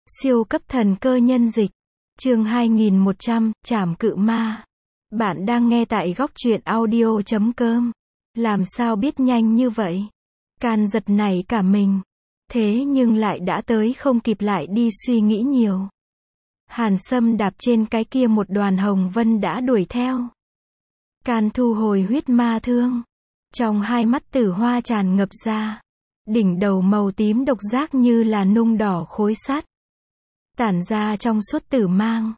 Siêu cấp thần cơ nhân dịch. Chương 2100, Trảm cự ma. Bạn đang nghe tại góc truyện audio.com. Làm sao biết nhanh như vậy? Can giật nảy cả mình. Thế nhưng lại đã tới không kịp lại đi suy nghĩ nhiều. Hàn Sâm đạp trên cái kia một đoàn hồng vân đã đuổi theo. Can thu hồi huyết ma thương. Trong hai mắt tử hoa tràn ngập ra. Đỉnh đầu màu tím độc giác như là nung đỏ khối sắt. Tản ra trong suốt tử mang.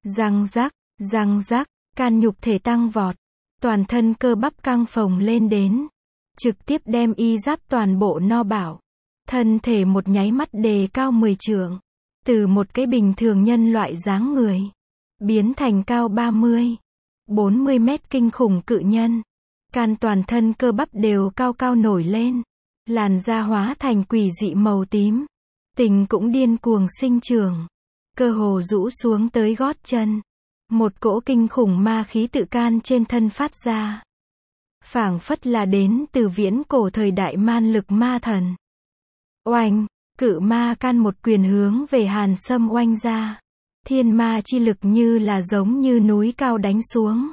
Răng rắc, Can nhục thể tăng vọt. Toàn thân cơ bắp căng phồng lên đến. Trực tiếp đem y giáp toàn bộ no bảo. Thân thể một nháy mắt đề cao 10 trượng. Từ một cái bình thường nhân loại dáng người. Biến thành cao 40 mét kinh khủng cự nhân. Can toàn thân cơ bắp đều cao cao nổi lên. Làn da hóa thành quỷ dị màu tím. Tình cũng điên cuồng sinh trưởng. Cơ hồ rũ xuống tới gót chân. Một cỗ kinh khủng ma khí tự Can trên thân phát ra. Phảng phất là đến từ viễn cổ thời đại man lực ma thần. Oanh, cự ma Can một quyền hướng về Hàn Sâm oanh ra. Thiên ma chi lực như là giống như núi cao đánh xuống.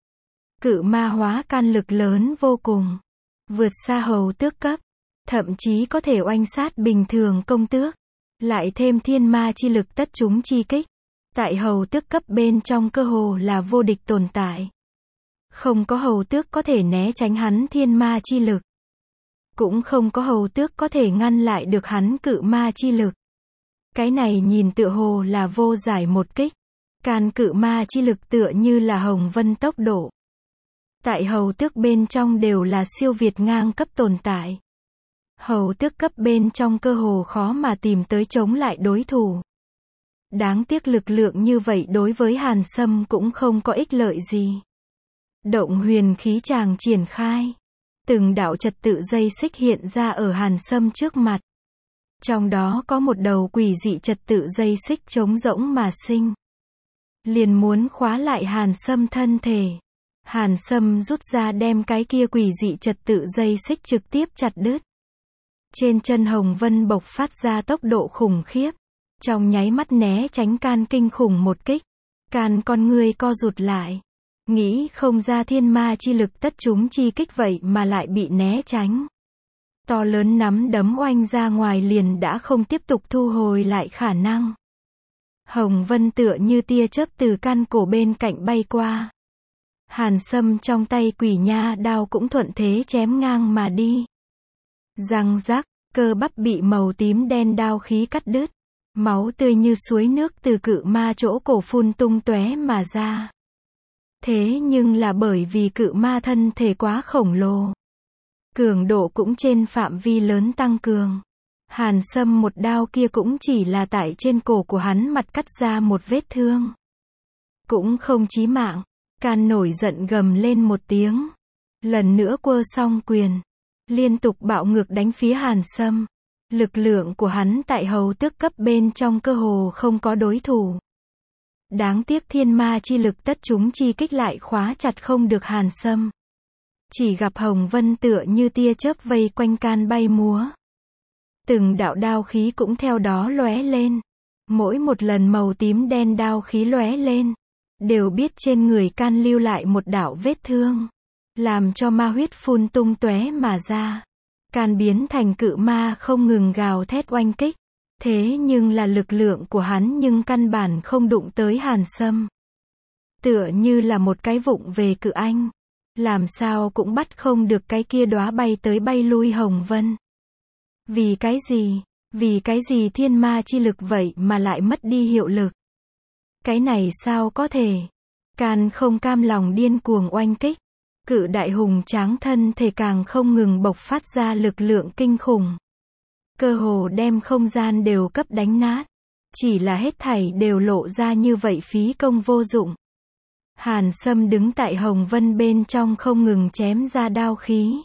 Cự ma hóa Can lực lớn vô cùng. Vượt xa hầu tước cấp. Thậm chí có thể oanh sát bình thường công tước. Lại thêm thiên ma chi lực tất chúng chi kích. Tại hầu tước cấp bên trong cơ hồ là vô địch tồn tại. Không có hầu tước có thể né tránh hắn thiên ma chi lực. Cũng không có hầu tước có thể ngăn lại được hắn cự ma chi lực. Cái này nhìn tựa hồ là vô giải một kích. Can cự ma chi lực tựa như là hồng vân tốc độ. Tại hầu tước bên trong đều là siêu việt ngang cấp tồn tại. Hầu tước cấp bên trong cơ hồ khó mà tìm tới chống lại đối thủ. Đáng tiếc lực lượng như vậy đối với Hàn Sâm cũng không có ích lợi gì. Động huyền khí tràng triển khai. Từng đạo trật tự dây xích hiện ra ở Hàn Sâm trước mặt. Trong đó có một đầu quỷ dị trật tự dây xích trống rỗng mà sinh. Liền muốn khóa lại Hàn Sâm thân thể. Hàn Sâm rút ra đem cái kia quỷ dị trật tự dây xích trực tiếp chặt đứt. Trên chân hồng vân bộc phát ra tốc độ khủng khiếp. Trong nháy mắt né tránh Can kinh khủng một kích. Can con ngươi co rụt lại. Nghĩ không ra thiên ma chi lực tất chúng chi kích vậy mà lại bị né tránh. To lớn nắm đấm oanh ra ngoài liền đã không tiếp tục thu hồi lại khả năng. Hồng vân tựa như tia chớp từ Can cổ bên cạnh bay qua. Hàn Sâm trong tay quỷ nha đao cũng thuận thế chém ngang mà đi. Răng rắc, cơ bắp bị màu tím đen đao khí cắt đứt. Máu tươi như suối nước từ cự ma chỗ cổ phun tung tóe mà ra. Thế nhưng là bởi vì cự ma thân thể quá khổng lồ. Cường độ cũng trên phạm vi lớn tăng cường. Hàn Sâm một đao kia cũng chỉ là tại trên cổ của hắn mặt cắt ra một vết thương. Cũng không chí mạng. Can nổi giận gầm lên một tiếng. Lần nữa quơ song quyền. Liên tục bạo ngược đánh phía Hàn Sâm. Lực lượng của hắn tại hầu tước cấp bên trong cơ hồ không có đối thủ. Đáng tiếc thiên ma chi lực tất chúng chi kích lại khóa chặt không được Hàn Sâm. Chỉ gặp hồng vân tựa như tia chớp vây quanh Can bay múa. Từng đạo đao khí cũng theo đó lóe lên. Mỗi một lần màu tím đen đao khí lóe lên. Đều biết trên người Can lưu lại một đạo vết thương. Làm cho ma huyết phun tung tóe mà ra. Can biến thành cự ma không ngừng gào thét oanh kích. Thế nhưng là lực lượng của hắn nhưng căn bản không đụng tới Hàn Sâm. Tựa như là một cái vụng về cự anh. Làm sao cũng bắt không được cái kia đóa bay tới bay lui hồng vân. Vì cái gì thiên ma chi lực vậy mà lại mất đi hiệu lực. Cái này sao có thể. Can không cam lòng điên cuồng oanh kích. Cự đại hùng tráng thân thể càng không ngừng bộc phát ra lực lượng kinh khủng. Cơ hồ đem không gian đều cấp đánh nát. Chỉ là hết thảy đều lộ ra như vậy phí công vô dụng. Hàn Sâm đứng tại hồng vân bên trong không ngừng chém ra đao khí.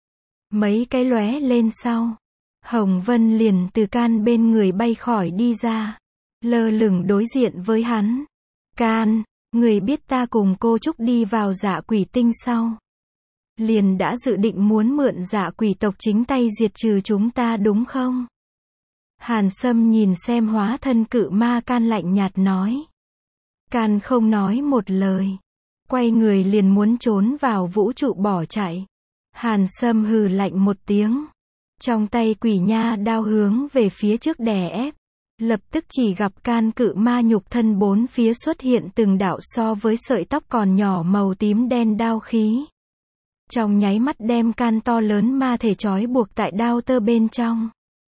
Mấy cái lóe lên sau. Hồng vân liền từ Can bên người bay khỏi đi ra. Lơ lửng đối diện với hắn. Can, người biết ta cùng cô Trúc đi vào Dạ Quỷ Tinh sau. Liền đã dự định muốn mượn Dạ Quỷ tộc chính tay diệt trừ chúng ta đúng không? Hàn Sâm nhìn xem hóa thân cự ma can lạnh nhạt nói. Can không nói một lời. Quay người liền muốn trốn vào vũ trụ bỏ chạy. Hàn Sâm hừ lạnh một tiếng. Trong tay quỷ nha đao hướng về phía trước đè ép. Lập tức chỉ gặp can cự ma nhục thân bốn phía xuất hiện từng đạo so với sợi tóc còn nhỏ màu tím đen đao khí. Trong nháy mắt đem can to lớn ma thể trói buộc tại đao tơ bên trong.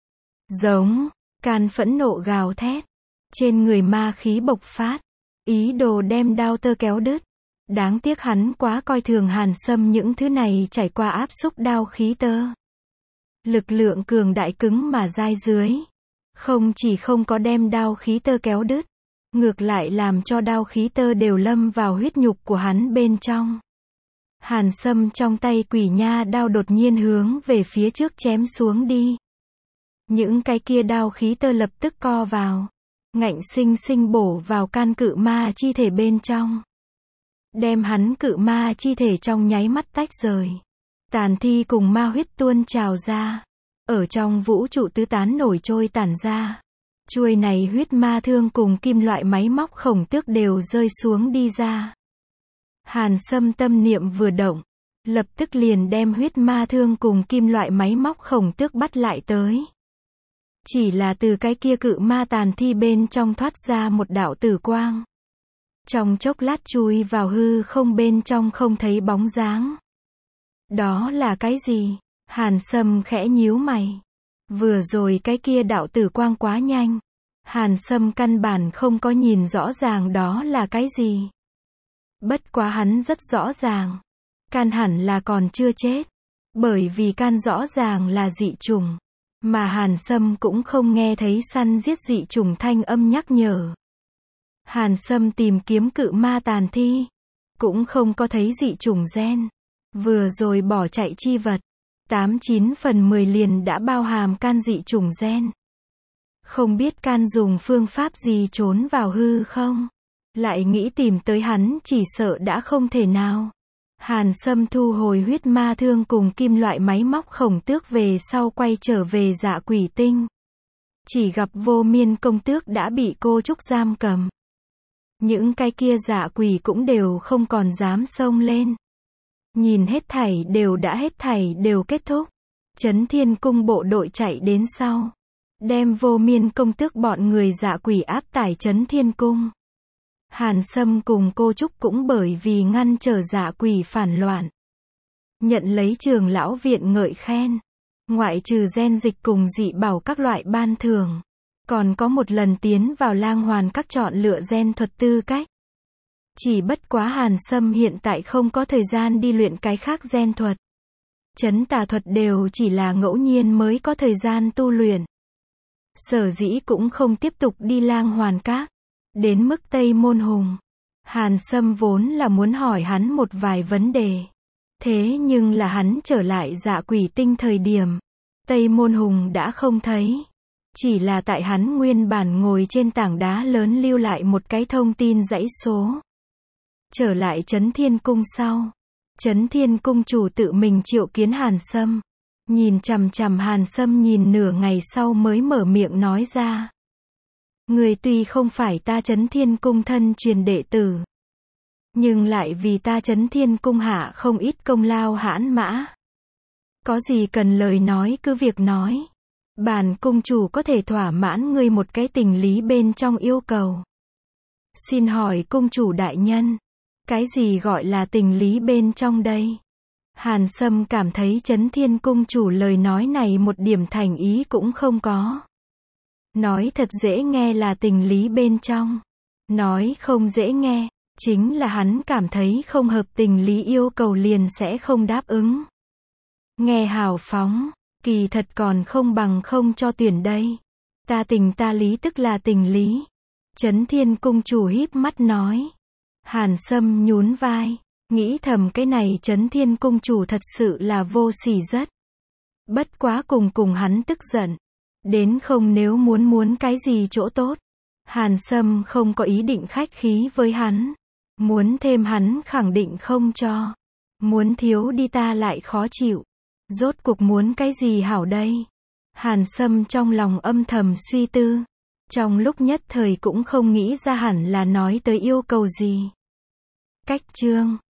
Giống, can phẫn nộ gào thét. Trên người ma khí bộc phát. Ý đồ đem đao tơ kéo đứt. Đáng tiếc hắn quá coi thường Hàn Sâm những thứ này trải qua áp xúc đao khí tơ. Lực lượng cường đại cứng mà dai dưới. Không chỉ không có đem đao khí tơ kéo đứt. Ngược lại làm cho đao khí tơ đều lâm vào huyết nhục của hắn bên trong. Hàn Sâm trong tay quỷ nha đao đột nhiên hướng về phía trước chém xuống đi. Những cái kia đao khí tơ lập tức co vào. Ngạnh sinh sinh bổ vào can cự ma chi thể bên trong. Đem hắn cự ma chi thể trong nháy mắt tách rời. Tàn thi cùng ma huyết tuôn trào ra. Ở trong vũ trụ tứ tán nổi trôi tản ra. Chuôi này huyết ma thương cùng kim loại máy móc khổng tước đều rơi xuống đi ra. Hàn Sâm tâm niệm vừa động. Lập tức liền đem huyết ma thương cùng kim loại máy móc khổng tước bắt lại tới. Chỉ là từ cái kia cự ma tàn thi bên trong thoát ra một đạo tử quang. Trong chốc lát chui vào hư không bên trong không thấy bóng dáng. Đó là cái gì? Hàn Sâm khẽ nhíu mày. Vừa rồi cái kia đạo tử quang quá nhanh. Hàn Sâm căn bản không có nhìn rõ ràng đó là cái gì. Bất quá hắn rất rõ ràng. Can hẳn là còn chưa chết. Bởi vì can rõ ràng là dị chủng. Mà Hàn Sâm cũng không nghe thấy săn giết dị chủng thanh âm nhắc nhở. Hàn Sâm tìm kiếm cự ma tàn thi. Cũng không có thấy dị chủng gen. Vừa rồi bỏ chạy chi vật. 89 phần 10 liền đã bao hàm can dị chủng gen. Không biết can dùng phương pháp gì trốn vào hư không? Lại nghĩ tìm tới hắn chỉ sợ đã không thể nào. Hàn Sâm thu hồi huyết ma thương cùng kim loại máy móc khổng tước về sau quay trở về Dạ Quỷ Tinh. Chỉ gặp Vô Miên công tước đã bị cô Trúc giam cầm. Những cái kia dạ quỷ cũng đều không còn dám xông lên. Nhìn hết thảy đều kết thúc. Chấn Thiên Cung bộ đội chạy đến sau. Đem Vô Miên công tước bọn người dạ quỷ áp tải Chấn Thiên Cung. Hàn Sâm cùng cô Trúc cũng bởi vì ngăn trở dạ quỷ phản loạn. Nhận lấy Trường Lão Viện ngợi khen. Ngoại trừ gen dịch cùng dị bảo các loại ban thưởng. Còn có một lần tiến vào Lang Hoàn các chọn lựa gen thuật tư cách. Chỉ bất quá Hàn Sâm hiện tại không có thời gian đi luyện cái khác gen thuật. Chấn tà thuật đều chỉ là ngẫu nhiên mới có thời gian tu luyện. Sở dĩ cũng không tiếp tục đi Lang Hoàn các. Đến mức Tây Môn Hùng. Hàn Sâm vốn là muốn hỏi hắn một vài vấn đề. Thế nhưng là hắn trở lại Dạ Quỷ Tinh thời điểm. Tây Môn Hùng đã không thấy. Chỉ là tại hắn nguyên bản ngồi trên tảng đá lớn lưu lại một cái thông tin dãy số. Trở lại Chấn Thiên Cung sau. Chấn Thiên Cung chủ tự mình triệu kiến Hàn Sâm. Nhìn chằm chằm Hàn Sâm nhìn nửa ngày sau mới mở miệng nói ra. Người tuy không phải ta Chấn Thiên Cung thân truyền đệ tử. Nhưng lại vì ta Chấn Thiên Cung hạ không ít công lao hãn mã. Có gì cần lời nói cứ việc nói. Bản cung chủ có thể thỏa mãn ngươi một cái tình lý bên trong yêu cầu. Xin hỏi cung chủ đại nhân. Cái gì gọi là tình lý bên trong đây? Hàn Sâm cảm thấy Chấn Thiên Cung chủ lời nói này một điểm thành ý cũng không có. Nói thật dễ nghe là tình lý bên trong. Nói không dễ nghe, chính là hắn cảm thấy không hợp tình lý yêu cầu liền sẽ không đáp ứng. Nghe hào phóng, kỳ thật còn không bằng không cho tuyển đây. Ta tình ta lý tức là tình lý. Chấn Thiên Cung chủ híp mắt nói. Hàn Sâm nhún vai, nghĩ thầm cái này Chấn Thiên Cung chủ thật sự là vô sỉ rất. Bất quá cùng hắn tức giận. Đến không nếu muốn cái gì chỗ tốt. Hàn Sâm không có ý định khách khí với hắn. Muốn thêm hắn khẳng định không cho. Muốn thiếu đi ta lại khó chịu. Rốt cuộc muốn cái gì hảo đây? Hàn Sâm trong lòng âm thầm suy tư. Trong lúc nhất thời cũng không nghĩ ra hẳn là nói tới yêu cầu gì. Cách chương